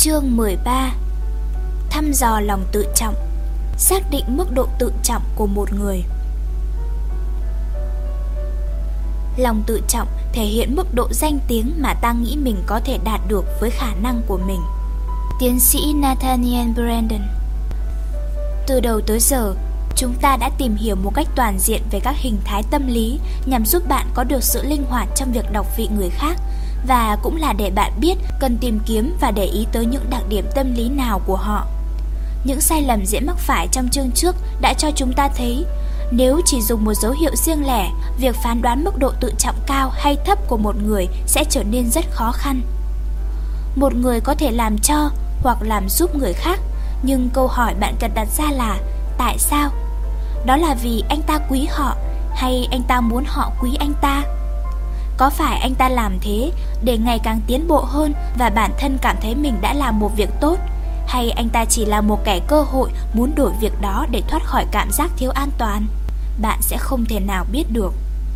Chương 13. Thăm dò lòng tự trọng. Xác định mức độ tự trọng của một người. Lòng tự trọng thể hiện mức độ danh tiếng mà ta nghĩ mình có thể đạt được với khả năng của mình. Tiến sĩ Nathaniel Branden. Từ đầu tới giờ, chúng ta đã tìm hiểu một cách toàn diện về các hình thái tâm lý nhằm giúp bạn có được sự linh hoạt trong việc đọc vị người khác, và cũng là để bạn biết cần tìm kiếm và để ý tới những đặc điểm tâm lý nào của họ. Những sai lầm dễ mắc phải trong chương trước đã cho chúng ta thấy, nếu chỉ dùng một dấu hiệu riêng lẻ, việc phán đoán mức độ tự trọng cao hay thấp của một người sẽ trở nên rất khó khăn. Một người có thể làm cho hoặc làm giúp người khác, nhưng câu hỏi bạn cần đặt ra là tại sao? Đó là vì anh ta quý họ hay anh ta muốn họ quý anh ta? Có phải anh ta làm thế để ngày càng tiến bộ hơn và bản thân cảm thấy mình đã làm một việc tốt, hay anh ta chỉ là một kẻ cơ hội muốn đổi việc đó để thoát khỏi cảm giác thiếu an toàn? Bạn sẽ không thể nào biết được.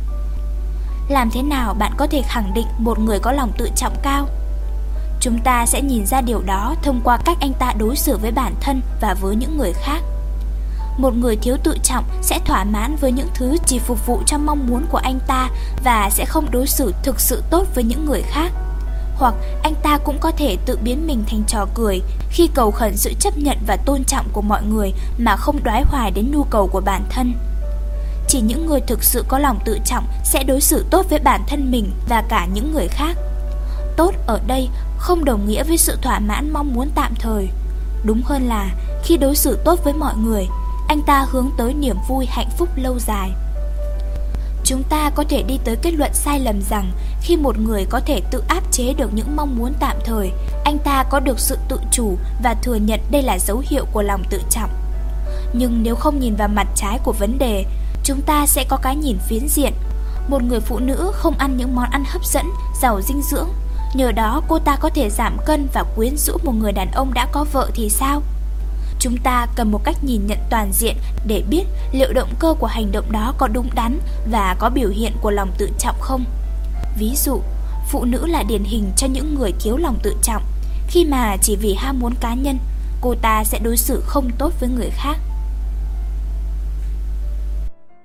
Làm thế nào bạn có thể khẳng định một người có lòng tự trọng cao? Chúng ta sẽ nhìn ra điều đó thông qua cách anh ta đối xử với bản thân và với những người khác. Một người thiếu tự trọng sẽ thỏa mãn với những thứ chỉ phục vụ cho mong muốn của anh ta và sẽ không đối xử thực sự tốt với những người khác. Hoặc anh ta cũng có thể tự biến mình thành trò cười khi cầu khẩn sự chấp nhận và tôn trọng của mọi người mà không đoái hoài đến nhu cầu của bản thân. Chỉ những người thực sự có lòng tự trọng sẽ đối xử tốt với bản thân mình và cả những người khác. Tốt ở đây không đồng nghĩa với sự thỏa mãn mong muốn tạm thời. Đúng hơn là khi đối xử tốt với mọi người, anh ta hướng tới niềm vui hạnh phúc lâu dài. Chúng ta có thể đi tới kết luận sai lầm rằng khi một người có thể tự áp chế được những mong muốn tạm thời, anh ta có được sự tự chủ và thừa nhận đây là dấu hiệu của lòng tự trọng. Nhưng nếu không nhìn vào mặt trái của vấn đề, chúng ta sẽ có cái nhìn phiến diện. Một người phụ nữ không ăn những món ăn hấp dẫn, giàu dinh dưỡng, nhờ đó cô ta có thể giảm cân và quyến rũ một người đàn ông đã có vợ thì sao? Chúng ta cần một cách nhìn nhận toàn diện để biết liệu động cơ của hành động đó có đúng đắn và có biểu hiện của lòng tự trọng không. Ví dụ, phụ nữ là điển hình cho những người thiếu lòng tự trọng. Khi mà chỉ vì ham muốn cá nhân, cô ta sẽ đối xử không tốt với người khác.